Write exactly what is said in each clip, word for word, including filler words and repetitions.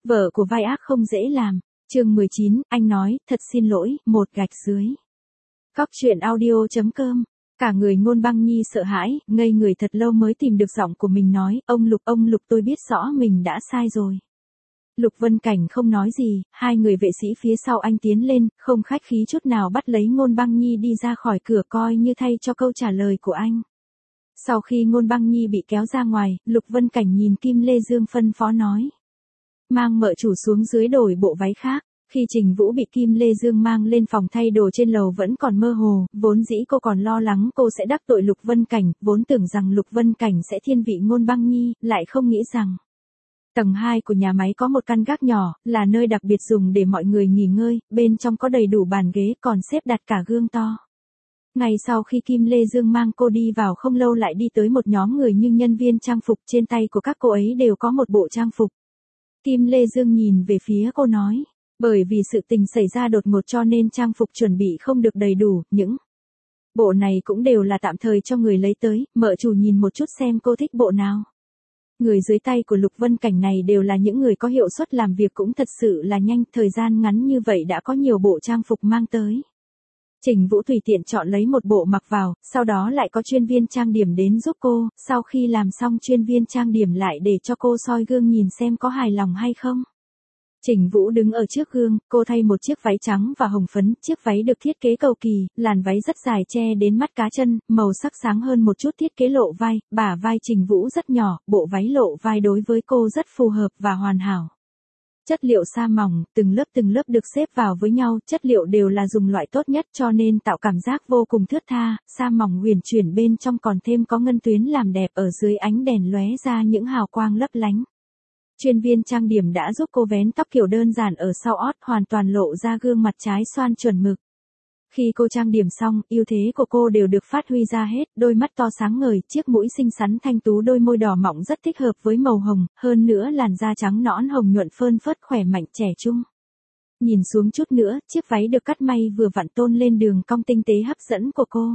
Vợ của vai ác không dễ làm. Chương mười chín, anh nói, thật xin lỗi, một gạch dưới. Cóc truyện audio chấm com. Cả người Ngôn Băng Nhi sợ hãi, ngây người thật lâu mới tìm được giọng của mình nói, ông Lục, ông Lục tôi biết rõ mình đã sai rồi. Lục Vân Cảnh không nói gì, hai người vệ sĩ phía sau anh tiến lên, không khách khí chút nào bắt lấy Ngôn Băng Nhi đi ra khỏi cửa coi như thay cho câu trả lời của anh. Sau khi Ngôn Băng Nhi bị kéo ra ngoài, Lục Vân Cảnh nhìn Kim Lê Dương phân phó nói. Mang mợ chủ xuống dưới đổi bộ váy khác. Khi Trình Vũ bị Kim Lê Dương mang lên phòng thay đồ trên lầu vẫn còn mơ hồ, vốn dĩ cô còn lo lắng cô sẽ đắc tội Lục Vân Cảnh, vốn tưởng rằng Lục Vân Cảnh sẽ thiên vị Ngôn Băng Nhi, lại không nghĩ rằng. Tầng hai của nhà máy có một căn gác nhỏ, là nơi đặc biệt dùng để mọi người nghỉ ngơi, bên trong có đầy đủ bàn ghế còn xếp đặt cả gương to. Ngày sau khi Kim Lê Dương mang cô đi vào không lâu lại đi tới một nhóm người như nhân viên trang phục, trên tay của các cô ấy đều có một bộ trang phục. Kim Lê Dương nhìn về phía cô nói. Bởi vì sự tình xảy ra đột ngột cho nên trang phục chuẩn bị không được đầy đủ, những bộ này cũng đều là tạm thời cho người lấy tới, mợ chủ nhìn một chút xem cô thích bộ nào. Người dưới tay của Lục Vân Cảnh này đều là những người có hiệu suất làm việc cũng thật sự là nhanh, thời gian ngắn như vậy đã có nhiều bộ trang phục mang tới. Trình Vũ tùy tiện chọn lấy một bộ mặc vào, sau đó lại có chuyên viên trang điểm đến giúp cô, sau khi làm xong chuyên viên trang điểm lại để cho cô soi gương nhìn xem có hài lòng hay không. Trình Vũ đứng ở trước gương, cô thay một chiếc váy trắng và hồng phấn, chiếc váy được thiết kế cầu kỳ, làn váy rất dài che đến mắt cá chân, màu sắc sáng hơn một chút, thiết kế lộ vai, bả vai Trình Vũ rất nhỏ, bộ váy lộ vai đối với cô rất phù hợp và hoàn hảo. Chất liệu sa mỏng, từng lớp từng lớp được xếp vào với nhau, chất liệu đều là dùng loại tốt nhất cho nên tạo cảm giác vô cùng thướt tha, sa mỏng huyền chuyển bên trong còn thêm có ngân tuyến làm đẹp, ở dưới ánh đèn lóe ra những hào quang lấp lánh. Chuyên viên trang điểm đã giúp cô vén tóc kiểu đơn giản ở sau ót, hoàn toàn lộ ra gương mặt trái xoan chuẩn mực. Khi cô trang điểm xong, ưu thế của cô đều được phát huy ra hết, đôi mắt to sáng ngời, chiếc mũi xinh xắn thanh tú, đôi môi đỏ mọng rất thích hợp với màu hồng, hơn nữa làn da trắng nõn hồng nhuận phơn phớt khỏe mạnh trẻ trung. Nhìn xuống chút nữa, chiếc váy được cắt may vừa vặn tôn lên đường cong tinh tế hấp dẫn của cô.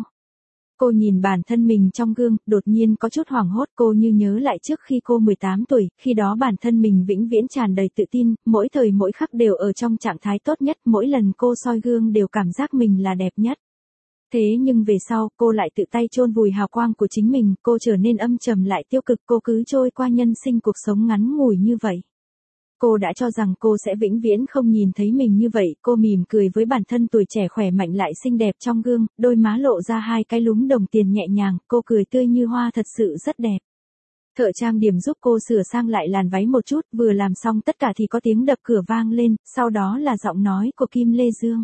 Cô nhìn bản thân mình trong gương, đột nhiên có chút hoảng hốt, cô như nhớ lại trước khi cô mười tám tuổi, khi đó bản thân mình vĩnh viễn tràn đầy tự tin, mỗi thời mỗi khắc đều ở trong trạng thái tốt nhất, mỗi lần cô soi gương đều cảm giác mình là đẹp nhất. Thế nhưng về sau, cô lại tự tay chôn vùi hào quang của chính mình, cô trở nên âm trầm lại tiêu cực, cô cứ trôi qua nhân sinh cuộc sống ngắn ngủi như vậy. Cô đã cho rằng cô sẽ vĩnh viễn không nhìn thấy mình như vậy, cô mỉm cười với bản thân tuổi trẻ khỏe mạnh lại xinh đẹp trong gương, đôi má lộ ra hai cái lúm đồng tiền nhẹ nhàng, cô cười tươi như hoa thật sự rất đẹp. Thợ trang điểm giúp cô sửa sang lại làn váy một chút, vừa làm xong tất cả thì có tiếng đập cửa vang lên, sau đó là giọng nói của Kim Lê Dương.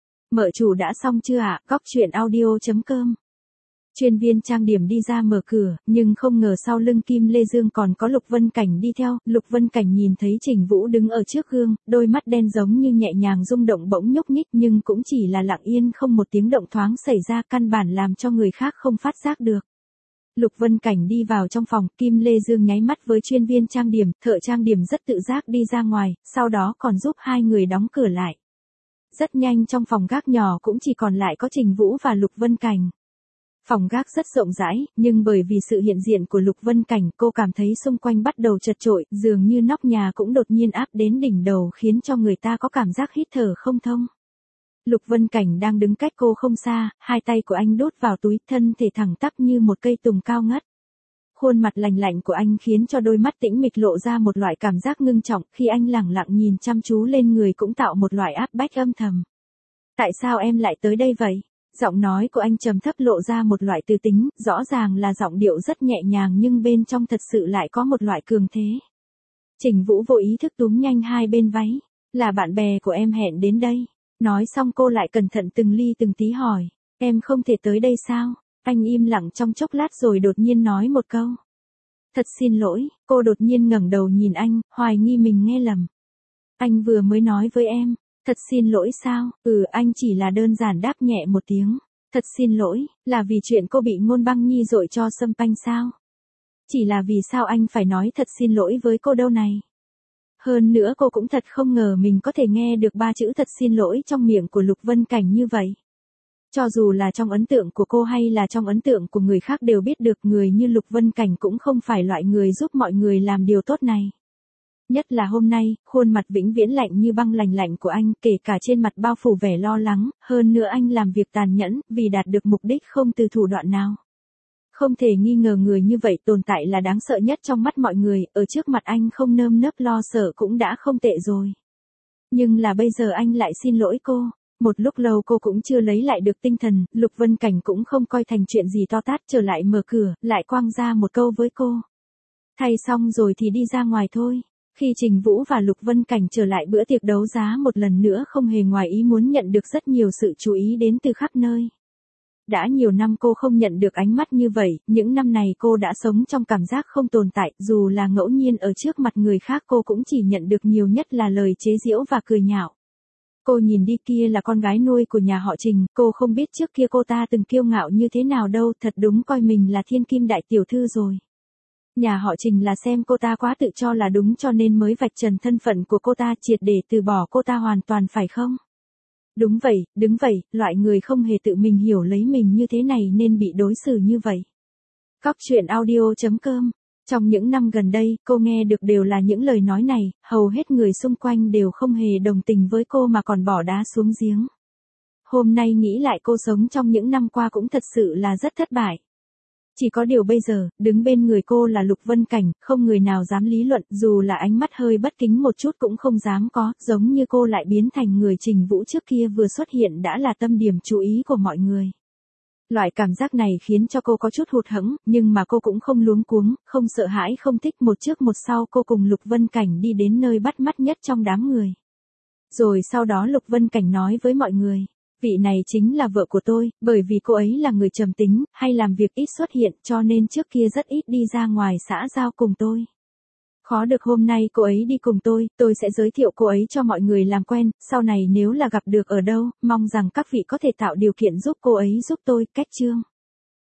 Mợ chủ đã xong chưa ạ? Cóc truyện audio chấm com. Chuyên viên trang điểm đi ra mở cửa, nhưng không ngờ sau lưng Kim Lê Dương còn có Lục Vân Cảnh đi theo, Lục Vân Cảnh nhìn thấy Trình Vũ đứng ở trước gương, đôi mắt đen giống như nhẹ nhàng rung động bỗng nhúc nhích nhưng cũng chỉ là lặng yên không một tiếng động thoáng xảy ra, căn bản làm cho người khác không phát giác được. Lục Vân Cảnh đi vào trong phòng, Kim Lê Dương nháy mắt với chuyên viên trang điểm, thợ trang điểm rất tự giác đi ra ngoài, sau đó còn giúp hai người đóng cửa lại. Rất nhanh trong phòng gác nhỏ cũng chỉ còn lại có Trình Vũ và Lục Vân Cảnh. Phòng gác rất rộng rãi, nhưng bởi vì sự hiện diện của Lục Vân Cảnh, cô cảm thấy xung quanh bắt đầu chật chội, dường như nóc nhà cũng đột nhiên áp đến đỉnh đầu khiến cho người ta có cảm giác hít thở không thông. Lục Vân Cảnh đang đứng cách cô không xa, hai tay của anh đút vào túi, thân thể thẳng tắp như một cây tùng cao ngất. Khuôn mặt lạnh lạnh của anh khiến cho đôi mắt tĩnh mịch lộ ra một loại cảm giác ngưng trọng, khi anh lẳng lặng nhìn chăm chú lên người cũng tạo một loại áp bách âm thầm. Tại sao em lại tới đây vậy? Giọng nói của anh trầm thấp lộ ra một loại tư tính, rõ ràng là giọng điệu rất nhẹ nhàng nhưng bên trong thật sự lại có một loại cường thế. Trình Vũ vô ý thức túm nhanh hai bên váy, là bạn bè của em hẹn đến đây. Nói xong cô lại cẩn thận từng ly từng tí hỏi, em không thể tới đây sao? Anh im lặng trong chốc lát rồi đột nhiên nói một câu. Thật xin lỗi, cô đột nhiên ngẩng đầu nhìn anh, hoài nghi mình nghe lầm. Anh vừa mới nói với em. Thật xin lỗi sao? Ừ, anh chỉ là đơn giản đáp nhẹ một tiếng. Thật xin lỗi, là vì chuyện cô bị Ngôn Băng Nhi dội cho xâm panh sao? Chỉ là vì sao anh phải nói thật xin lỗi với cô đâu này? Hơn nữa cô cũng thật không ngờ mình có thể nghe được ba chữ thật xin lỗi trong miệng của Lục Vân Cảnh như vậy. Cho dù là trong ấn tượng của cô hay là trong ấn tượng của người khác đều biết được người như Lục Vân Cảnh cũng không phải loại người giúp mọi người làm điều tốt này. Nhất là hôm nay, khuôn mặt vĩnh viễn lạnh như băng lạnh lạnh của anh, kể cả trên mặt bao phủ vẻ lo lắng, hơn nữa anh làm việc tàn nhẫn, vì đạt được mục đích không từ thủ đoạn nào. Không thể nghi ngờ người như vậy tồn tại là đáng sợ nhất trong mắt mọi người, ở trước mặt anh không nơm nớp lo sợ cũng đã không tệ rồi. Nhưng là bây giờ anh lại xin lỗi cô. Một lúc lâu cô cũng chưa lấy lại được tinh thần, Lục Vân Cảnh cũng không coi thành chuyện gì to tát, trở lại mở cửa, lại quăng ra một câu với cô. Thay xong rồi thì đi ra ngoài thôi. Khi Trình Vũ và Lục Vân Cảnh trở lại bữa tiệc đấu giá một lần nữa không hề ngoài ý muốn nhận được rất nhiều sự chú ý đến từ khắp nơi. Đã nhiều năm cô không nhận được ánh mắt như vậy, những năm này cô đã sống trong cảm giác không tồn tại, dù là ngẫu nhiên ở trước mặt người khác cô cũng chỉ nhận được nhiều nhất là lời chế giễu và cười nhạo. Cô nhìn đi kia là con gái nuôi của nhà họ Trình, cô không biết trước kia cô ta từng kiêu ngạo như thế nào đâu, thật đúng coi mình là thiên kim đại tiểu thư rồi. Nhà họ Trình là xem cô ta quá tự cho là đúng cho nên mới vạch trần thân phận của cô ta triệt để từ bỏ cô ta hoàn toàn phải không? Đúng vậy, đúng vậy, loại người không hề tự mình hiểu lấy mình như thế này nên bị đối xử như vậy. Cóc truyện audio chấm com. Trong những năm gần đây, cô nghe được đều là những lời nói này, hầu hết người xung quanh đều không hề đồng tình với cô mà còn bỏ đá xuống giếng. Hôm nay nghĩ lại cô sống trong những năm qua cũng thật sự là rất thất bại. Chỉ có điều bây giờ, đứng bên người cô là Lục Vân Cảnh, không người nào dám lý luận, dù là ánh mắt hơi bất kính một chút cũng không dám có, giống như cô lại biến thành người Trình Vũ trước kia vừa xuất hiện đã là tâm điểm chú ý của mọi người. Loại cảm giác này khiến cho cô có chút hụt hẫng, nhưng mà cô cũng không luống cuống, không sợ hãi không thích, một trước một sau cô cùng Lục Vân Cảnh đi đến nơi bắt mắt nhất trong đám người. Rồi sau đó Lục Vân Cảnh nói với mọi người. Vị này chính là vợ của tôi, bởi vì cô ấy là người trầm tính, hay làm việc ít xuất hiện cho nên trước kia rất ít đi ra ngoài xã giao cùng tôi. Khó được hôm nay cô ấy đi cùng tôi, tôi sẽ giới thiệu cô ấy cho mọi người làm quen, sau này nếu là gặp được ở đâu, mong rằng các vị có thể tạo điều kiện giúp cô ấy giúp tôi, cách chương.